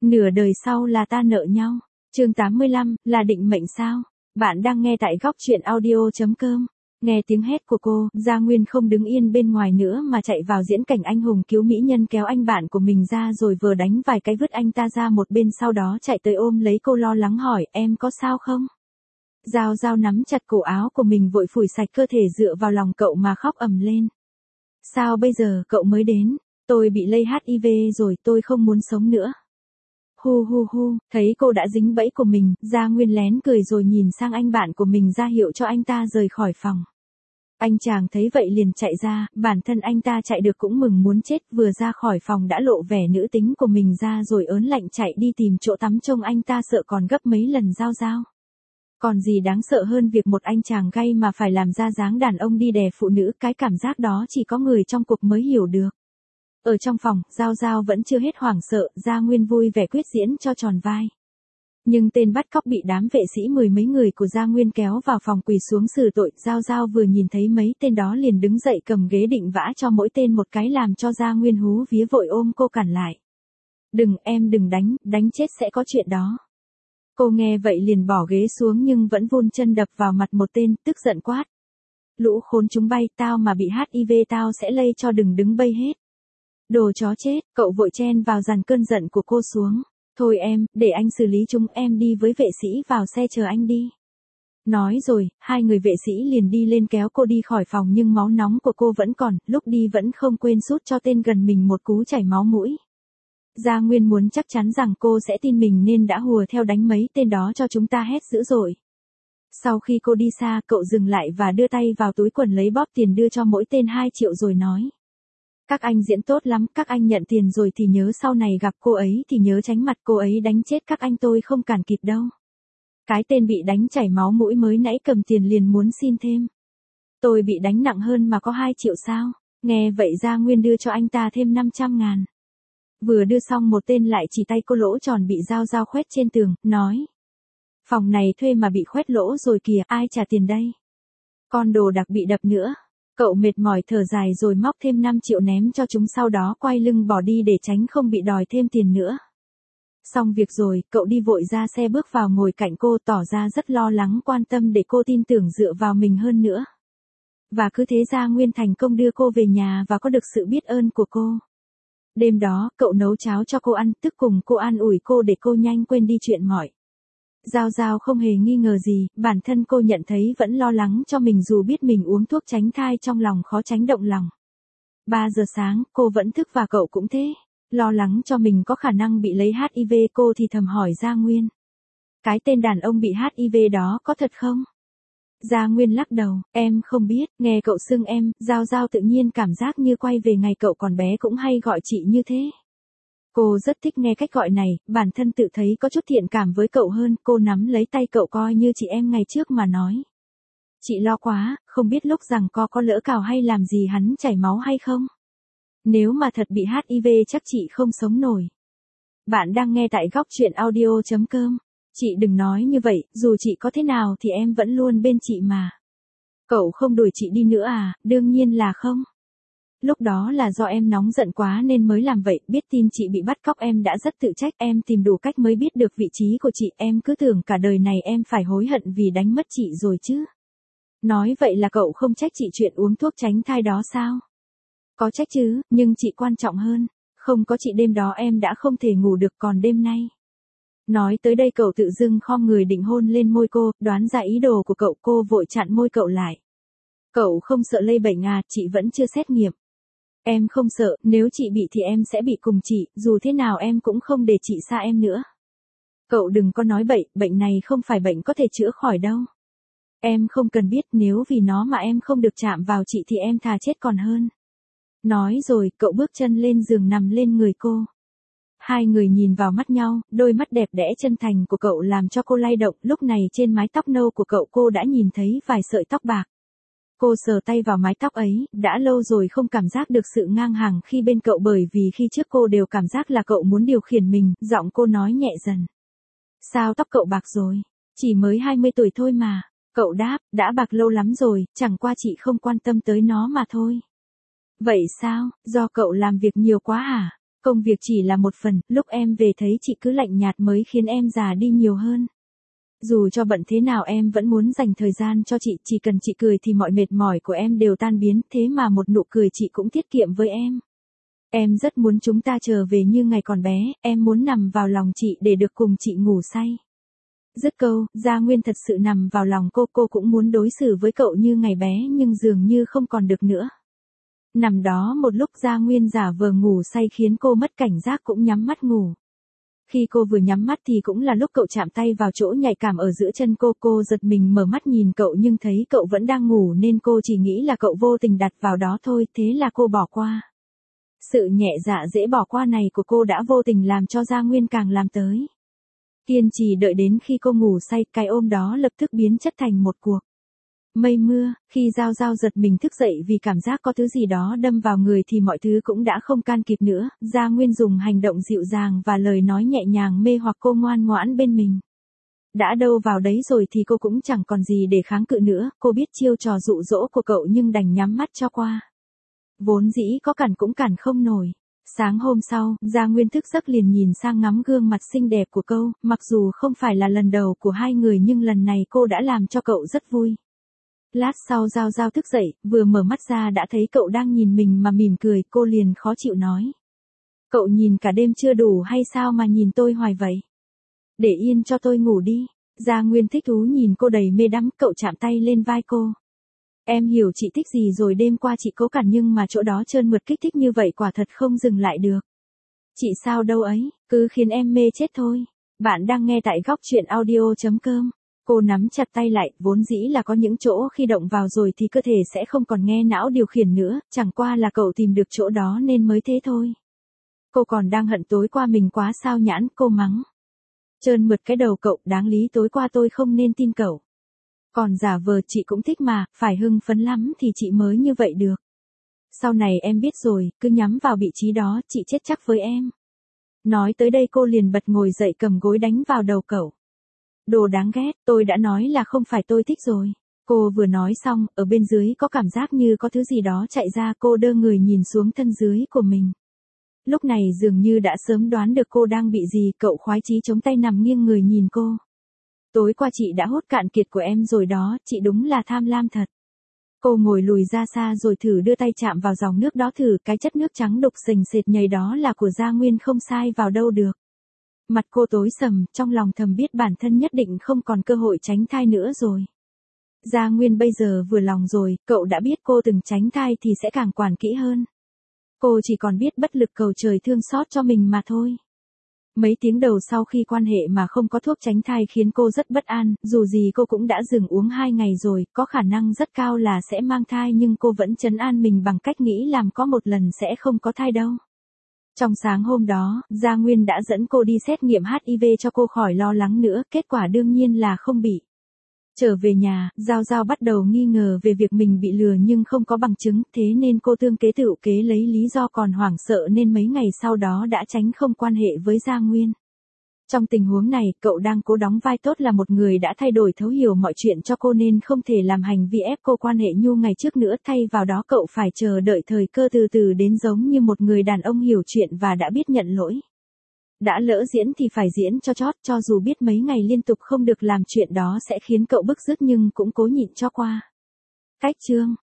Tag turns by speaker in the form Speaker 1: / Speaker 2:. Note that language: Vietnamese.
Speaker 1: Nửa đời sau là ta nợ nhau. Chương 85, là định mệnh sao? Bạn đang nghe tại góc truyện audio.com. Nghe tiếng hét của cô, Gia Nguyên không đứng yên bên ngoài nữa mà chạy vào diễn cảnh anh hùng cứu mỹ nhân kéo anh bạn của mình ra rồi vừa đánh vài cái vứt anh ta ra một bên, sau đó chạy tới ôm lấy cô lo lắng hỏi em có sao không? Giao Giao nắm chặt cổ áo của mình vội phủi sạch cơ thể dựa vào lòng cậu mà khóc ầm lên. Sao bây giờ cậu mới đến? Tôi bị lây HIV rồi, tôi không muốn sống nữa. Hu hu hu, thấy cô đã dính bẫy của mình, Gia Nguyên lén cười rồi nhìn sang anh bạn của mình ra hiệu cho anh ta rời khỏi phòng. Anh chàng thấy vậy liền chạy ra, bản thân anh ta chạy được cũng mừng muốn chết, vừa ra khỏi phòng đã lộ vẻ nữ tính của mình ra rồi ớn lạnh chạy đi tìm chỗ tắm, trông anh ta sợ còn gấp mấy lần Giao Giao. Còn gì đáng sợ hơn việc một anh chàng gay mà phải làm ra dáng đàn ông đi đè phụ nữ, cái cảm giác đó chỉ có người trong cuộc mới hiểu được. Ở trong phòng, Giao Giao vẫn chưa hết hoảng sợ, Gia Nguyên vui vẻ quyết diễn cho tròn vai. Nhưng tên bắt cóc bị đám vệ sĩ mười mấy người của Gia Nguyên kéo vào phòng quỳ xuống xử tội, Giao Giao vừa nhìn thấy mấy tên đó liền đứng dậy cầm ghế định vã cho mỗi tên một cái, làm cho Gia Nguyên hú vía vội ôm cô cản lại. Đừng, em đừng đánh, đánh chết sẽ có chuyện đó. Cô nghe vậy liền bỏ ghế xuống nhưng vẫn vun chân đập vào mặt một tên, tức giận quát. Lũ khốn chúng bay, tao mà bị HIV tao sẽ lây cho, đừng đứng bây hết. Đồ chó chết, cậu vội chen vào dàn cơn giận của cô xuống. Thôi em, để anh xử lý chúng, em đi với vệ sĩ vào xe chờ anh đi. Nói rồi, hai người vệ sĩ liền đi lên kéo cô đi khỏi phòng, nhưng máu nóng của cô vẫn còn, lúc đi vẫn không quên sút cho tên gần mình một cú chảy máu mũi. Gia Nguyên muốn chắc chắn rằng cô sẽ tin mình nên đã hùa theo đánh mấy tên đó cho chúng ta hét dữ dội. Sau khi cô đi xa, cậu dừng lại và đưa tay vào túi quần lấy bóp tiền đưa cho mỗi tên 2 triệu rồi nói. Các anh diễn tốt lắm, các anh nhận tiền rồi thì nhớ sau này gặp cô ấy thì nhớ tránh mặt cô ấy đánh chết các anh, tôi không cản kịp đâu. Cái tên bị đánh chảy máu mũi mới nãy cầm tiền liền muốn xin thêm. Tôi bị đánh nặng hơn mà có 2 triệu sao? Nghe vậy Gia Nguyên đưa cho anh ta thêm 500.000. Vừa đưa xong một tên lại chỉ tay cô lỗ tròn bị Giao Giao khoét trên tường, nói. Phòng này thuê mà bị khoét lỗ rồi kìa, ai trả tiền đây? Con đồ đặc bị đập nữa. Cậu mệt mỏi thở dài rồi móc thêm 5 triệu ném cho chúng, sau đó quay lưng bỏ đi để tránh không bị đòi thêm tiền nữa. Xong việc rồi, cậu đi vội ra xe bước vào ngồi cạnh cô, tỏ ra rất lo lắng quan tâm để cô tin tưởng dựa vào mình hơn nữa. Và cứ thế Gia Nguyên thành công đưa cô về nhà và có được sự biết ơn của cô. Đêm đó, cậu nấu cháo cho cô ăn, tức cùng cô an ủi cô để cô nhanh quên đi chuyện mọi. Giao Giao không hề nghi ngờ gì, bản thân cô nhận thấy vẫn lo lắng cho mình dù biết mình uống thuốc tránh thai trong lòng khó tránh động lòng. 3 giờ sáng, cô vẫn thức và cậu cũng thế. Lo lắng cho mình có khả năng bị lấy HIV, cô thì thầm hỏi Gia Nguyên. Cái tên đàn ông bị HIV đó có thật không? Gia Nguyên lắc đầu, em không biết, nghe cậu xưng em, Giao Giao tự nhiên cảm giác như quay về ngày cậu còn bé cũng hay gọi chị như thế. Cô rất thích nghe cách gọi này, bản thân tự thấy có chút thiện cảm với cậu hơn, cô nắm lấy tay cậu coi như chị em ngày trước mà nói. Chị lo quá, không biết lúc rằng có lỡ cào hay làm gì hắn chảy máu hay không? Nếu mà thật bị HIV chắc chị không sống nổi. Bạn đang nghe tại góc truyện audio.com. Chị đừng nói như vậy, dù chị có thế nào thì em vẫn luôn bên chị mà. Cậu không đuổi chị đi nữa à? Đương nhiên là không. Lúc đó là do em nóng giận quá nên mới làm vậy, biết tin chị bị bắt cóc em đã rất tự trách, em tìm đủ cách mới biết được vị trí của chị, em cứ tưởng cả đời này em phải hối hận vì đánh mất chị rồi chứ. Nói vậy là cậu không trách chị chuyện uống thuốc tránh thai đó sao? Có trách chứ, nhưng chị quan trọng hơn, không có chị đêm đó em đã không thể ngủ được, còn đêm nay. Nói tới đây cậu tự dưng khom người định hôn lên môi cô, đoán ra ý đồ của cậu, cô vội chặn môi cậu lại. Cậu không sợ lây bệnh à, chị vẫn chưa xét nghiệm. Em không sợ, nếu chị bị thì em sẽ bị cùng chị, dù thế nào em cũng không để chị xa em nữa. Cậu đừng có nói bậy, bệnh này không phải bệnh có thể chữa khỏi đâu. Em không cần biết, nếu vì nó mà em không được chạm vào chị thì em thà chết còn hơn. Nói rồi, cậu bước chân lên giường nằm lên người cô. Hai người nhìn vào mắt nhau, đôi mắt đẹp đẽ chân thành của cậu làm cho cô lay động, lúc này trên mái tóc nâu của cậu cô đã nhìn thấy vài sợi tóc bạc. Cô sờ tay vào mái tóc ấy, đã lâu rồi không cảm giác được sự ngang hàng khi bên cậu, bởi vì khi trước cô đều cảm giác là cậu muốn điều khiển mình, giọng cô nói nhẹ dần. Sao tóc cậu bạc rồi? Chỉ mới 20 tuổi thôi mà. Cậu đáp, đã bạc lâu lắm rồi, chẳng qua chị không quan tâm tới nó mà thôi. Vậy sao, do cậu làm việc nhiều quá hả? Công việc chỉ là một phần, lúc em về thấy chị cứ lạnh nhạt mới khiến em già đi nhiều hơn. Dù cho bận thế nào em vẫn muốn dành thời gian cho chị, chỉ cần chị cười thì mọi mệt mỏi của em đều tan biến, thế mà một nụ cười chị cũng tiết kiệm với em. Em rất muốn chúng ta trở về như ngày còn bé, em muốn nằm vào lòng chị để được cùng chị ngủ say. Dứt câu, Gia Nguyên thật sự nằm vào lòng cô cũng muốn đối xử với cậu như ngày bé nhưng dường như không còn được nữa. Nằm đó một lúc Gia Nguyên giả vờ ngủ say khiến cô mất cảnh giác cũng nhắm mắt ngủ. Khi cô vừa nhắm mắt thì cũng là lúc cậu chạm tay vào chỗ nhạy cảm ở giữa chân cô giật mình mở mắt nhìn cậu nhưng thấy cậu vẫn đang ngủ nên cô chỉ nghĩ là cậu vô tình đặt vào đó thôi, thế là cô bỏ qua. Sự nhẹ dạ dễ bỏ qua này của cô đã vô tình làm cho Gia Nguyên càng làm tới. Kiên trì đợi đến khi cô ngủ say, cái ôm đó lập tức biến chất thành một cuộc mây mưa. Khi Giao Giao giật mình thức dậy vì cảm giác có thứ gì đó đâm vào người thì mọi thứ cũng đã không can kịp nữa. Gia Nguyên dùng hành động dịu dàng và lời nói nhẹ nhàng mê hoặc cô ngoan ngoãn bên mình. Đã đâu vào đấy rồi thì cô cũng chẳng còn gì để kháng cự nữa. Cô biết chiêu trò dụ dỗ của cậu nhưng đành nhắm mắt cho qua. Vốn dĩ có cản cũng cản không nổi. Sáng hôm sau, Gia Nguyên thức giấc liền nhìn sang ngắm gương mặt xinh đẹp của cậu, mặc dù không phải là lần đầu của hai người nhưng lần này cô đã làm cho cậu rất vui. Lát sau Giao Giao thức dậy, vừa mở mắt ra đã thấy cậu đang nhìn mình mà mỉm cười, cô liền khó chịu nói. Cậu nhìn cả đêm chưa đủ hay sao mà nhìn tôi hoài vậy? Để yên cho tôi ngủ đi. Gia Nguyên thích thú nhìn cô đầy mê đắm, cậu chạm tay lên vai cô. Em hiểu chị thích gì rồi, đêm qua chị cố cản nhưng mà chỗ đó trơn mượt kích thích như vậy quả thật không dừng lại được. Chị sao đâu ấy, cứ khiến em mê chết thôi. Bạn đang nghe tại góc truyện audio.com. Cô nắm chặt tay lại, vốn dĩ là có những chỗ khi động vào rồi thì cơ thể sẽ không còn nghe não điều khiển nữa, chẳng qua là cậu tìm được chỗ đó nên mới thế thôi. Cô còn đang hận tối qua mình quá sao nhãn, cô mắng. Trơn mượt cái đầu cậu, đáng lý tối qua tôi không nên tin cậu. Còn giả vờ chị cũng thích mà, phải hưng phấn lắm thì chị mới như vậy được. Sau này em biết rồi, cứ nhắm vào vị trí đó, chị chết chắc với em. Nói tới đây cô liền bật ngồi dậy cầm gối đánh vào đầu cậu. Đồ đáng ghét, tôi đã nói là không phải tôi thích rồi. Cô vừa nói xong, ở bên dưới có cảm giác như có thứ gì đó chạy ra, cô đơ người nhìn xuống thân dưới của mình. Lúc này dường như đã sớm đoán được cô đang bị gì, cậu khoái chí chống tay nằm nghiêng người nhìn cô. Tối qua chị đã hút cạn kiệt của em rồi đó, chị đúng là tham lam thật. Cô ngồi lùi ra xa rồi thử đưa tay chạm vào dòng nước đó thử, cái chất nước trắng đục sình sệt nhầy đó là của Gia Nguyên không sai vào đâu được. Mặt cô tối sầm, trong lòng thầm biết bản thân nhất định không còn cơ hội tránh thai nữa rồi. Gia Nguyên bây giờ vừa lòng rồi, cậu đã biết cô từng tránh thai thì sẽ càng quản kỹ hơn. Cô chỉ còn biết bất lực cầu trời thương xót cho mình mà thôi. Mấy tiếng đầu sau khi quan hệ mà không có thuốc tránh thai khiến cô rất bất an, dù gì cô cũng đã dừng uống 2 ngày rồi, có khả năng rất cao là sẽ mang thai nhưng cô vẫn trấn an mình bằng cách nghĩ làm có một lần sẽ không có thai đâu. Trong sáng hôm đó, Gia Nguyên đã dẫn cô đi xét nghiệm HIV cho cô khỏi lo lắng nữa, kết quả đương nhiên là không bị. Trở về nhà, Giao Giao bắt đầu nghi ngờ về việc mình bị lừa nhưng không có bằng chứng, thế nên cô tương kế tựu kế lấy lý do còn hoảng sợ nên mấy ngày sau đó đã tránh không quan hệ với Gia Nguyên. Trong tình huống này, cậu đang cố đóng vai tốt là một người đã thay đổi thấu hiểu mọi chuyện cho cô nên không thể làm hành vi ép cô quan hệ nhu ngày trước nữa, thay vào đó cậu phải chờ đợi thời cơ từ từ đến giống như một người đàn ông hiểu chuyện và đã biết nhận lỗi. Đã lỡ diễn thì phải diễn cho chót, cho dù biết mấy ngày liên tục không được làm chuyện đó sẽ khiến cậu bức rứt nhưng cũng cố nhịn cho qua. Cách chương